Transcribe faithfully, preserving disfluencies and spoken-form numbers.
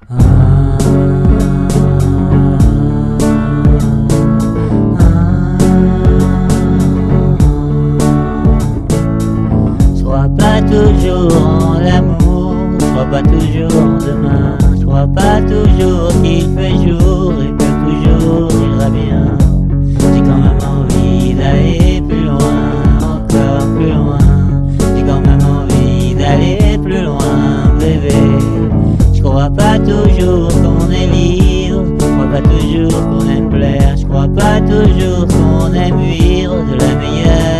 Ah, ah, je crois pas toujours en l'amour, je crois pas toujours en demain, je crois pas toujours qu'il fait jour et que toujours ira bien. J'ai quand même envie d'aller plus loin, encore plus loin. J'ai quand même envie d'aller plus loin, bébé. Je crois pas toujours qu'on est libre, je crois pas toujours qu'on aime plaire, je crois pas toujours qu'on aime vivre de la meilleure